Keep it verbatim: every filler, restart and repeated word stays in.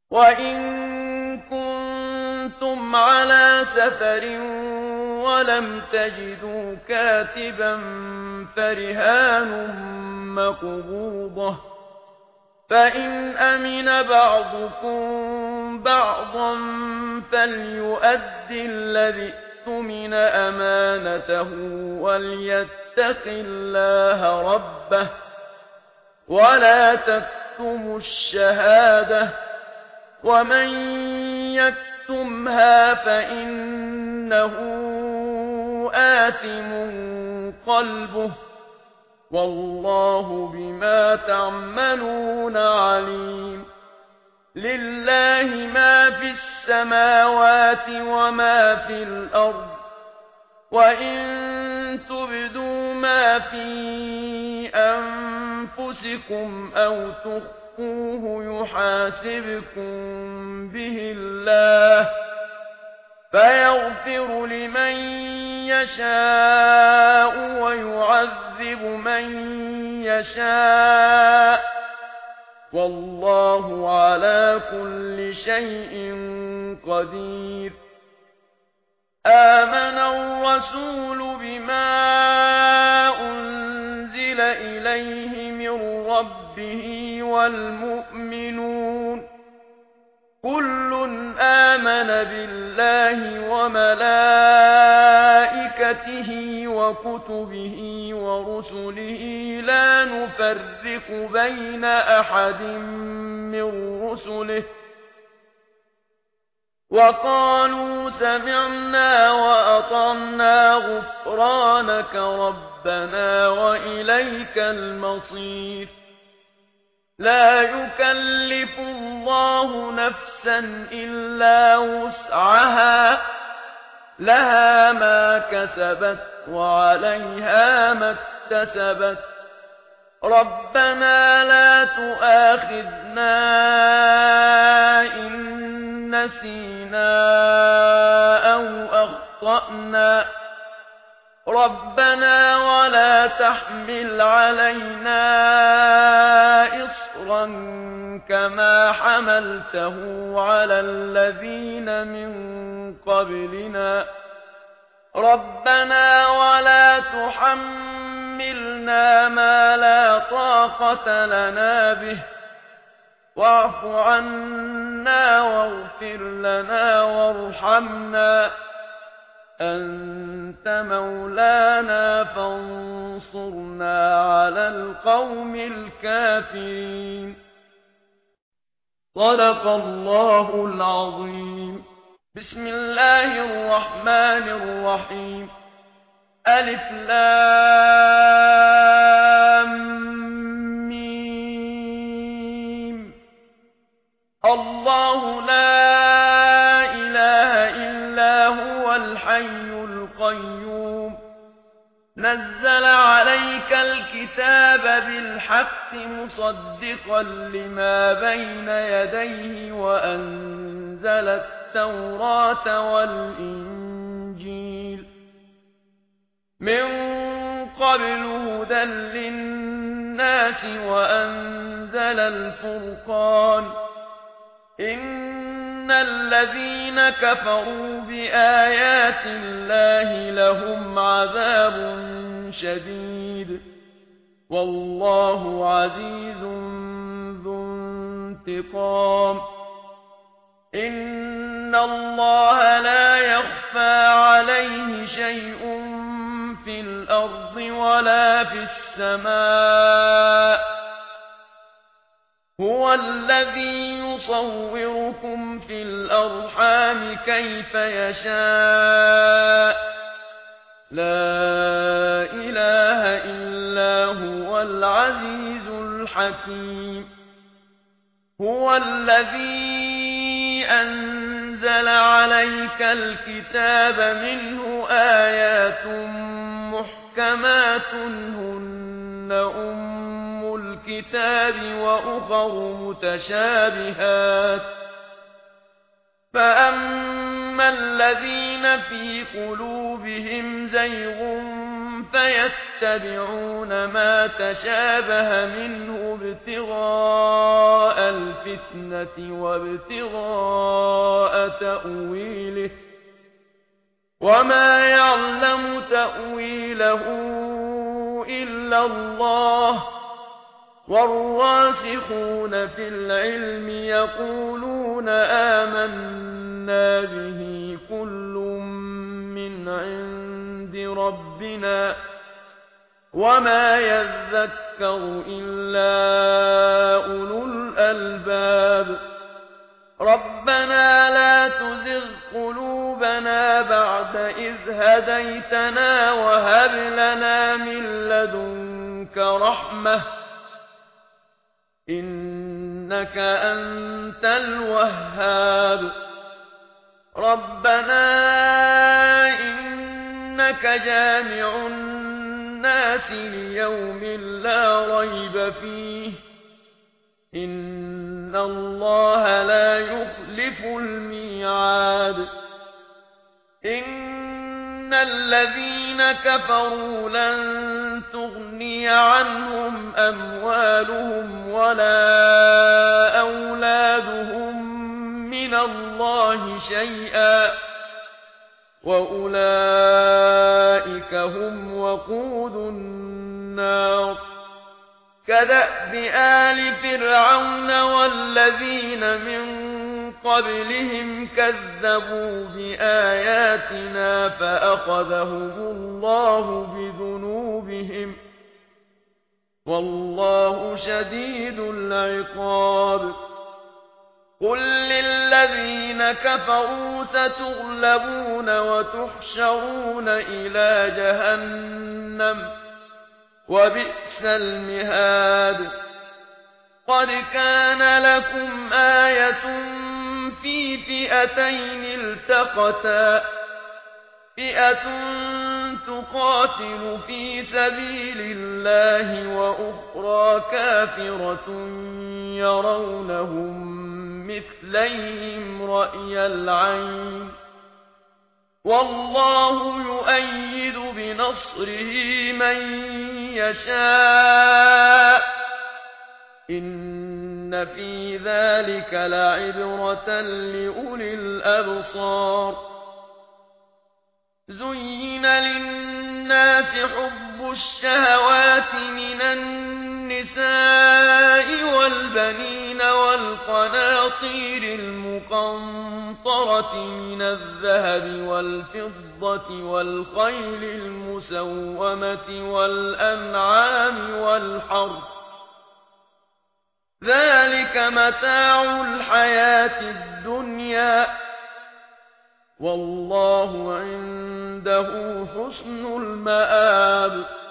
وَإِن كُنتُمْ عَلَى سَفَرٍ وَلَمْ تَجِدُوا كَاتِبًا فَرِهَانٌ مَّقْبُوضَةٌ، فَإِنْ أَمِنَ بَعْضُكُم بَعْضًا فَلْيُؤَدِّ الَّذِي اؤْتُمِنَ أَمَانَتَهُ وَلْيَتَّقِ اللَّهَ رَبَّهُ وَلَا تَكْتُمُوا الشَّهَادَةَ، وَمَن يَكْتُمْهَا فَإِنَّهُ آثِمٌ قَلْبُهُ، وَاللَّهُ بِمَا تَعْمَلُونَ عَلِيمٌ. لِلَّهِ مَا فِي السَّمَاوَاتِ وَمَا فِي الْأَرْضِ، وَإِن تُبْدُوا مَا فِي أَنفُسِكُمْ أَوْ تُخْفُوهُ يُحَاسِبْكُم بِهِ اللَّهُ، فَيَغْفِرُ لِمَن يَشَاءُ وَيُعَذِّبُ مَن يَشَاءُ، وَاللَّهُ عَلَى كُلِّ شَيْءٍ قَدِيرٌ. آمَنَ الرَّسُولُ بِمَا أُنزِلَ إِلَيْهِ مِن رَّبِّهِ وَالْمُؤْمِنُونَ كُلٌّ آمَنَ بِاللَّهِ وَمَلَائِكَتِهِ وَكُتُبِهِ وَرُسُلِهِ لَا نُفَرِّقُ بَيْنَ أَحَدٍ مِّن رُّسُلِهِ، وَقَالُوا سَمِعْنَا وَأَطَعْنَا غُفْرَانَكَ رَبَّنَا وَإِلَيْكَ الْمَصِيرُ. لَا يُكَلِّفُ اللَّهُ نَفْسًا إِلَّا وُسْعَهَا، لَهَا مَا كَسَبَتْ وَعَلَيْهَا مَا اكْتَسَبَتْ. رَبَّنَا لَا تُؤَاخِذْنَا إِن نَّسِينَا أَوْ أَخْطَأْنَا، رَبَّنَا وَلَا تَحْمِلْ عَلَيْنَا إِصْرًا كَمَا حَمَلْتَهُ عَلَى الَّذِينَ مِن قَبْلِنَا، رَبَّنَا وَلَا تُحَمِّلْنَا مَا لَا طَاقَةَ لَنَا بِهِ، وَاعْفُ عَنَّا وَاغْفِرْ لَنَا وَارْحَمْنَا، أَنْتَ مَوْلَانَا فَانصُرْنَا عَلَى الْقَوْمِ الْكَافِرِينَ. صدق الله العظيم. بسم الله الرحمن الرحيم. ألف لام ميم. الله لا إله إلا هو الحي القيوم، نزل عليك الكتاب بالحق مصدقا لما بين يديه وأنزل التوراة والإنجيل من قبل هدى للناس وأنزل الفرقان. إن الذين كفروا بآيات الله لهم عذاب شديد، والله عزيز ذو انتقام. إن الله لا يخفى عليه شيء في الأرض ولا في السماء، هو الذي يصوركم في الأرحام كيف يشاء، لا إله إلا هو العزيز الحكيم. هو الذي أنزل عليك الكتاب منه آيات محكمات هن أم الكتاب وأخر متشابهات، فأما الذين في قلوبهم زيغ فيتبعون ما تشابه منه ابتغاء الفتنة وابتغاء تأويله وما يعلم تأويله إلا الله والراسخون في العلم يقولون آمنا به كل من عند ربنا وما يذكر إلا أولو الألباب ربنا لا تزغ قلوبنا بعد إذ هديتنا وهب لنا من لدنك رحمة إنك أنت الوهاب ربنا إنك جامع الناس ليوم لا ريب فيه إن الله لا يخلف الميعاد إن الذين كفروا لن تغني عنهم أموالهم ولا أولادهم من الله شيئا وأولئك هم وقود النار كدأب آل فرعون والذين من قبلهم كذبوا بآياتنا فأخذهم الله بذنوبهم والله شديد العقاب قل للذين كفروا ستغلبون وتحشرون إلى جهنم وبئس المهاد قد كان لكم آية في فئتين التقتا فئة تقاتل في سبيل الله وأخرى كافرة يرونهم مثليهم رأي العين والله يؤيد بنصره من يشاء إن في ذلك لعبرة لأولي الأبصار زين للناس حب الشهوات من النساء والبنين والقناطير المقنطرة من الذهب والفضة والخيل المسومة والأنعام والحرث ذلك متاع الحياة الدنيا والله عنده حسن المآب